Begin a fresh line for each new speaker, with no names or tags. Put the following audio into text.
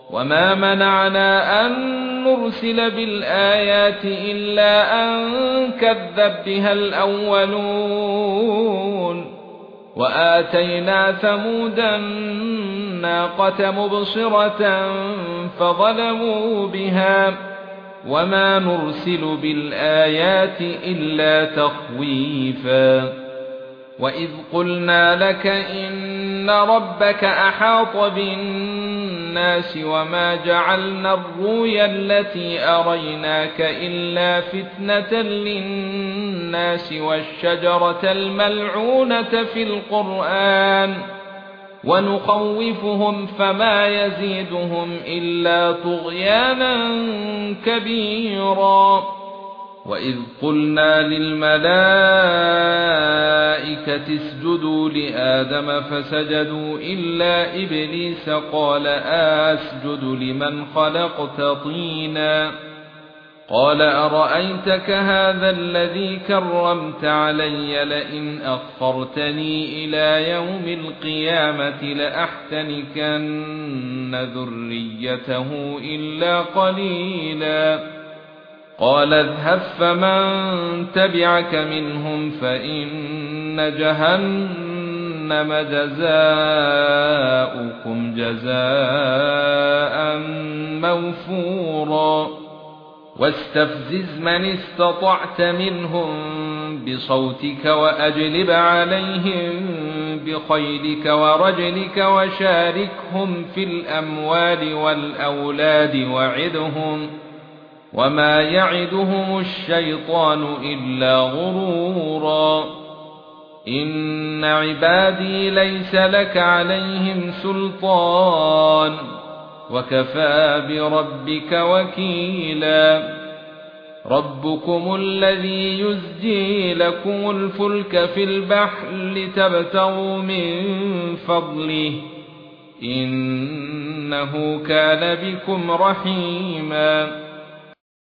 وما منعنا أن نرسل بالآيات إلا أن كذب بها الأولون وآتينا ثمود الناقة مبصرة فظلموا بها وما نرسل بالآيات إلا تخويفا وإذ قلنا لك إن ربك أحاط بالناس وما جعلنا الرؤيا التي أريناك إلا فتنة للناس والشجرة الملعونة في القرآن ونخوفهم فما يزيدهم إلا طغيانا كبيرا وإذ قلنا للملائكة اسجدوا لآدم فسجدوا إلا إبليس قال أسجد لمن خلقت طينا قال أرأيتك هذا الذي كرمت علي لئن أخرتني إلى يوم القيامة لأحتنكن ذريته إلا قليلا قال اذهب فمن تبعك منهم فإن جهنم جزاؤكم جزاء موفورا واستفزز من استطعت منهم بصوتك وأجلب عليهم بخيلك ورجلك وشاركهم في الأموال والأولاد وعدهم وما يعدهم الشيطان إلا غرورا إن عبادي ليس لك عليهم سلطان وكفى بربك وكيلا ربكم الذي يزجي لكم الفلك في البحر لتبتغوا من فضله إنه كان بكم رحيما